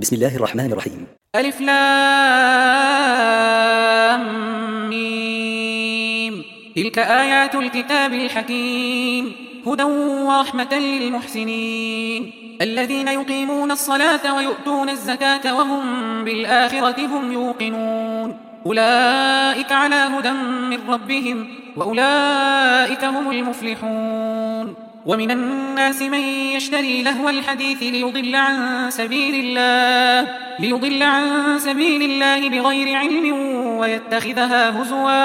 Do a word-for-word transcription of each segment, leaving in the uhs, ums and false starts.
بسم الله الرحمن الرحيم. ألف لام ميم. تلك آيات الكتاب الحكيم، هدى ورحمة للمحسنين الذين يقيمون الصلاة ويؤتون الزكاة وهم بالآخرة هم يوقنون. أولئك على هدى من ربهم وأولئك هم المفلحون. ومن الناس من يشتري لهو الحديث ليضل عن سبيل الله ليضل عن سبيل الله بغير علم ويتخذها هزوا،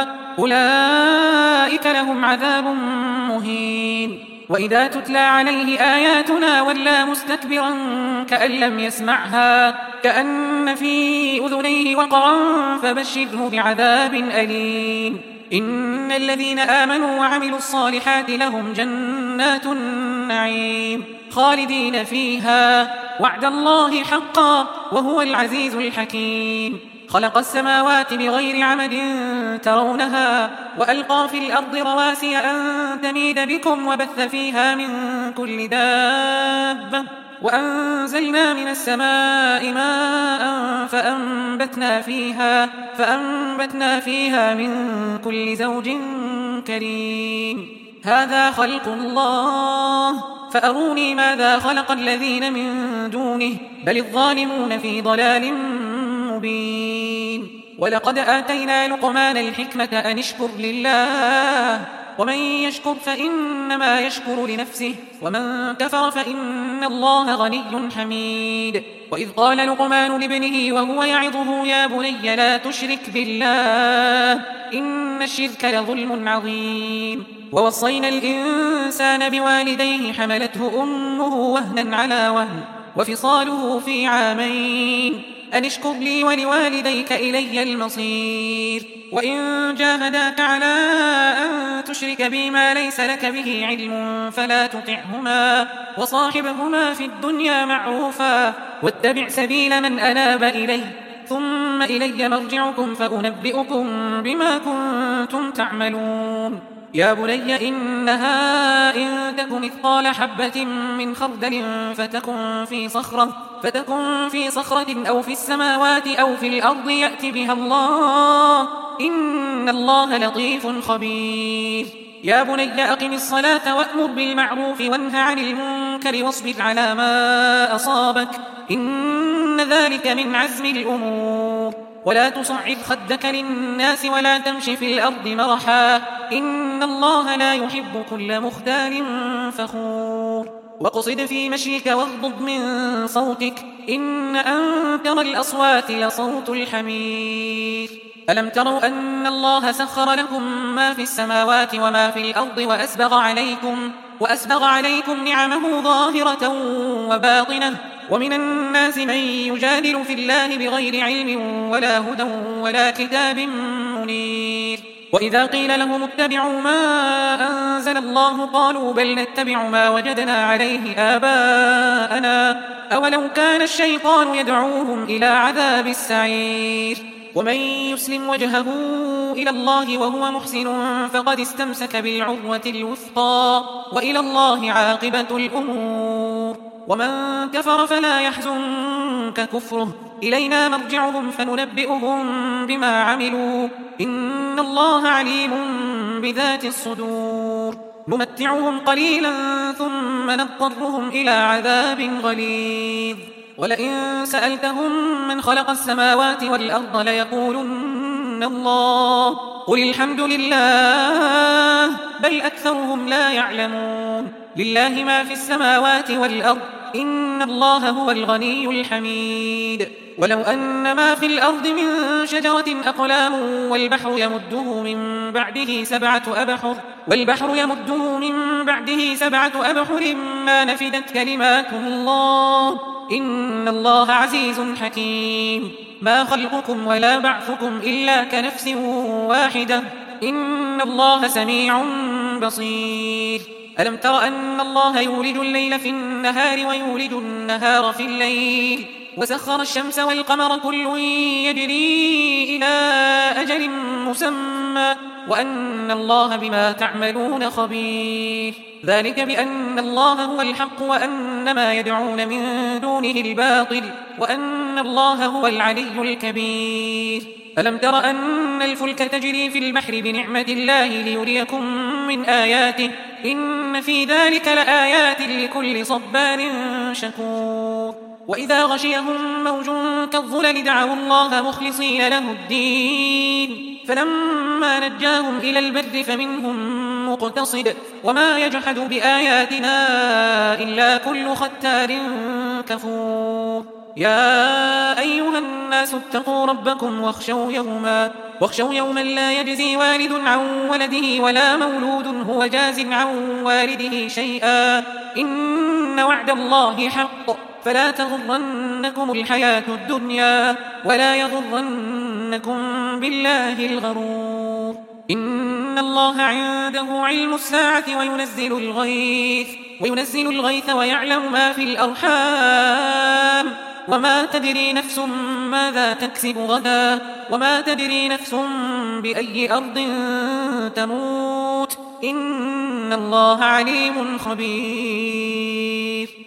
أولئك لهم عذاب مهين. وإذا تتلى عليه آياتنا ولى مستكبرا كأن لم يسمعها كأن في أذنيه وقرا فبشره بعذاب أليم. إن الذين آمنوا وعملوا الصالحات لهم جنات النعيم خالدين فيها، وعد الله حقا وهو العزيز الحكيم. خلق السماوات بغير عمد ترونها وألقى في الأرض رواسي أن تميد بكم وبث فيها من كل دابة، وأنزلنا من السماء ماء فأنبتنا فيها, فأنبتنا فيها من كل زوج كريم. هذا خلق الله فأروني ماذا خلق الذين من دونه بل الظالمون في ضلال مبين. ولقد آتينا لقمان الحكمة أن اشكر لله، ومن يشكر فإنما يشكر لنفسه، ومن كفر فإن الله غني حميد. وإذ قال لقمان لابنه وهو يعظه يا بني لا تشرك بالله إن الشرك لظلم عظيم. ووصينا الإنسان بوالديه حملته أمه وهنا على وهن وفصاله في عامين أن اشكر لي ولوالديك إلي المصير. وإن جاهداك على أن تشرك بي ما ليس لك به علم فلا تطعهما وصاحبهما في الدنيا معروفا واتبع سبيل من أناب إلي ثم إلي مرجعكم فأنبئكم بما كنتم تعملون. يا بني إنها إن تك مثقال حبة من خردل فتكن في صخرة فتكن في صخرة أو في السماوات أو في الأرض يأت بها الله إن الله لطيف خبير. يا بني أقم الصلاة وأمر بالمعروف وانه عن المنكر واصبر على ما أصابك إن ذلك من عزم الأمور. ولا تصعد خدك للناس ولا تمش في الأرض مرحا إن الله لا يحب كل مختال فخور. واقصد في مشيك واغضض من صوتك إن أنكر الأصوات لصوت الحمير. ألم تروا أن الله سخر لكم ما في السماوات وما في الأرض وأسبغ عليكم, وأسبغ عليكم نعمه ظاهرة وباطنة ومن الناس من يجادل في الله بغير علم ولا هدى ولا كتاب منير. وإذا قيل لهم اتبعوا ما أنزل الله قالوا بل نتبع ما وجدنا عليه آباءنا أولو كان الشيطان يدعوهم إلى عذاب السعير. ومن يسلم وجهه إلى الله وهو محسن فقد استمسك بالعروة الوثقى وإلى الله عاقبة الأمور. ومن كفر فلا يحزنك كفره إلينا مرجعهم فننبئهم بما عملوا إن الله عليم بذات الصدور. نمتعهم قليلا ثم نضطرهم إلى عذاب غليظ. ولئن سألتهم من خلق السماوات والأرض ليقولن الله قل الحمد لله بل أكثرهم لا يعلمون. لله ما في السماوات والأرض إن الله هو الغني الحميد. ولو أن ما في الأرض من شجرة أقلام والبحر يمده من بعده سبعة أبحر والبحر يمده من بعده سبعة أبحر ما نفدت كلمات الله إن الله عزيز حكيم. ما خلقكم ولا بعثكم إلا كنفس واحدة إن الله سميع بصير. ألم تر أن الله يولج الليل في النهار ويولج النهار في الليل وسخر الشمس والقمر كل يجري إلى أجل مسمى وأن الله بما تعملون خبير. ذلك بأن الله هو الحق وأن ما يدعون من دونه الباطل وأن الله هو العلي الكبير. ألم تر أن الفلك تجري في البحر بنعمة الله ليريكم من آياته إن في ذلك لآيات لكل صبار شكور. وإذا غشيهم موج كالظلل دعوا الله مخلصين له الدين فلما نجاهم إلى البر فمنهم مقتصد وما يجحد بآياتنا إلا كل ختار كفور. يا أيها الناس اتقوا ربكم واخشوا يوما واخشوا يوما لا يجزي والد عن ولده ولا مولود هو جاز عن والده شيئا إن وعد الله حق فلا تغرنكم الحياة الدنيا ولا يغرنكم بالله الغرور. إن الله عنده علم الساعة وينزل الغيث وينزل الغيث ويعلم ما في الأرحام وما تدري نفس ماذا تكسب غدا وما تدري نفس بأي أرض تموت إن الله عليم خبير.